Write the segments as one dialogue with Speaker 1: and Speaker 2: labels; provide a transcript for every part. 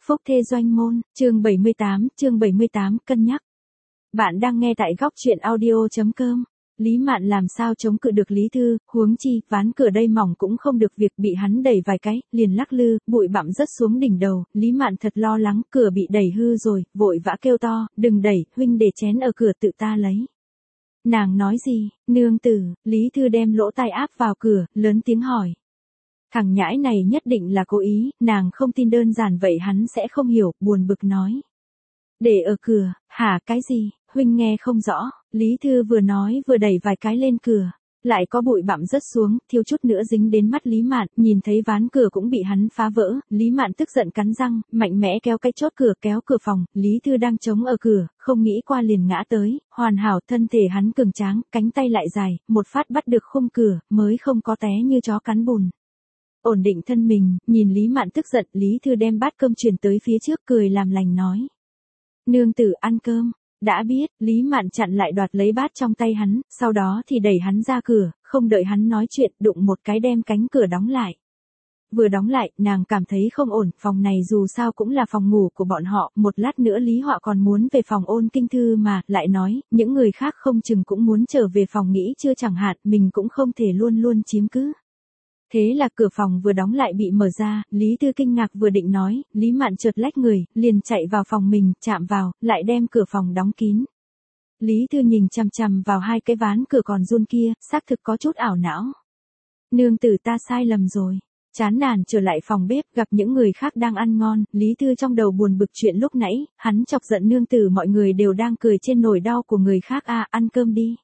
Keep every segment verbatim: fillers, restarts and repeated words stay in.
Speaker 1: Phúc Thê Doanh Môn, chương bảy mươi tám, chương bảy mươi tám, cân nhắc. Bạn đang nghe tại góc truyện audio chấm com. Lý Mạn làm sao chống cự được Lý Thư, huống chi, ván cửa đây mỏng cũng không được việc bị hắn đẩy vài cái, liền lắc lư, bụi bặm rớt xuống đỉnh đầu, Lý Mạn thật lo lắng, cửa bị đẩy hư rồi, vội vã kêu to, đừng đẩy, huynh để chén ở cửa tự ta lấy. Nàng nói gì, nương tử, Lý Thư đem lỗ tai áp vào cửa, lớn tiếng hỏi. Thằng nhãi này nhất định là cố ý, nàng không tin đơn giản vậy hắn sẽ không hiểu, buồn bực nói. Để ở cửa, hả cái gì, huynh nghe không rõ, Lý Thư vừa nói vừa đẩy vài cái lên cửa. Lại có bụi bặm rớt xuống, thiếu chút nữa dính đến mắt Lý Mạn, nhìn thấy ván cửa cũng bị hắn phá vỡ, Lý Mạn tức giận cắn răng, mạnh mẽ kéo cái chốt cửa kéo cửa phòng, Lý Thư đang chống ở cửa, không nghĩ qua liền ngã tới, hoàn hảo thân thể hắn cường tráng, cánh tay lại dài, một phát bắt được khung cửa, mới không có té như chó cắn bùn. Ổn định thân mình, nhìn Lý Mạn tức giận, Lý Thư đem bát cơm truyền tới phía trước cười làm lành nói. Nương tử ăn cơm, đã biết, Lý Mạn chặn lại đoạt lấy bát trong tay hắn, sau đó thì đẩy hắn ra cửa, không đợi hắn nói chuyện, đụng một cái đem cánh cửa đóng lại. Vừa đóng lại, nàng cảm thấy không ổn, phòng này dù sao cũng là phòng ngủ của bọn họ, một lát nữa Lý Họa còn muốn về phòng ôn kinh thư mà, lại nói, những người khác không chừng cũng muốn trở về phòng nghỉ chưa chẳng hạn, mình cũng không thể luôn luôn chiếm cứ. Thế là cửa phòng vừa đóng lại bị mở ra, Lý Thư kinh ngạc vừa định nói, Lý Mạn chợt lách người, liền chạy vào phòng mình, chạm vào, lại đem cửa phòng đóng kín. Lý Thư nhìn chằm chằm vào hai cái ván cửa còn run kia, xác thực có chút ảo não. Nương tử ta sai lầm rồi. Chán nản trở lại phòng bếp, gặp những người khác đang ăn ngon, Lý Thư trong đầu buồn bực chuyện lúc nãy, hắn chọc giận nương tử mọi người đều đang cười trên nỗi đau của người khác à, ăn cơm đi.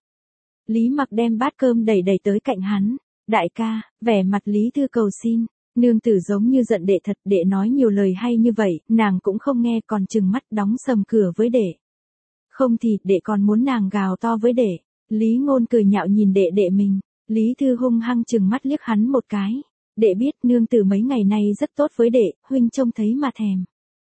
Speaker 1: Lý Mặc đem bát cơm đẩy đẩy tới cạnh hắn. Đại ca, vẻ mặt Lý Thư cầu xin, nương tử giống như giận đệ thật, đệ nói nhiều lời hay như vậy, nàng cũng không nghe còn trừng mắt đóng sầm cửa với đệ. Không thì, đệ còn muốn nàng gào to với đệ. Lý Ngôn cười nhạo nhìn đệ đệ mình, Lý Thư hung hăng trừng mắt liếc hắn một cái. Đệ biết nương tử mấy ngày nay rất tốt với đệ, huynh trông thấy mà thèm.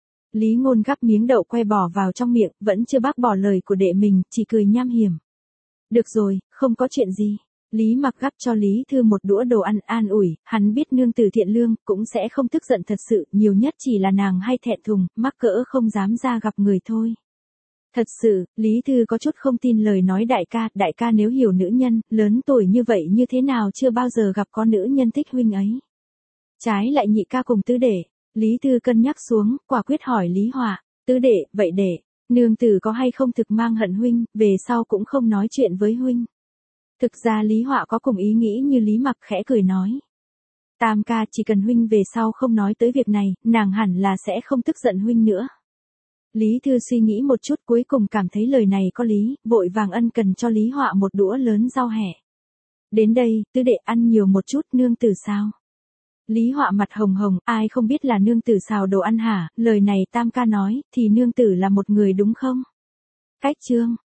Speaker 1: Lý Ngôn gắp miếng đậu que bỏ vào trong miệng, vẫn chưa bác bỏ lời của đệ mình, chỉ cười nham hiểm. Được rồi, không có chuyện gì. Lý Mặc gắp cho Lý Thư một đũa đồ ăn an ủi, hắn biết nương tử thiện lương, cũng sẽ không tức giận thật sự, nhiều nhất chỉ là nàng hay thẹn thùng, mắc cỡ không dám ra gặp người thôi. Thật sự, Lý Thư có chút không tin lời nói đại ca, đại ca nếu hiểu nữ nhân, lớn tuổi như vậy như thế nào chưa bao giờ gặp có nữ nhân thích huynh ấy. Trái lại nhị ca cùng tứ đệ, Lý Thư cân nhắc xuống, quả quyết hỏi Lý Họa, tứ đệ, vậy đệ, nương tử có hay không thực mang hận huynh, về sau cũng không nói chuyện với huynh. Thực ra Lý Họa có cùng ý nghĩ như Lý Mặc khẽ cười nói. Tam ca chỉ cần huynh về sau không nói tới việc này, nàng hẳn là sẽ không tức giận huynh nữa. Lý Thư suy nghĩ một chút cuối cùng cảm thấy lời này có lý, vội vàng ân cần cho Lý Họa một đũa lớn rau hẹ. Đến đây, tứ đệ ăn nhiều một chút, nương tử sao? Lý Họa mặt hồng hồng, ai không biết là nương tử xào đồ ăn hả, lời này tam ca nói, thì nương tử là một người đúng không? Cách chương,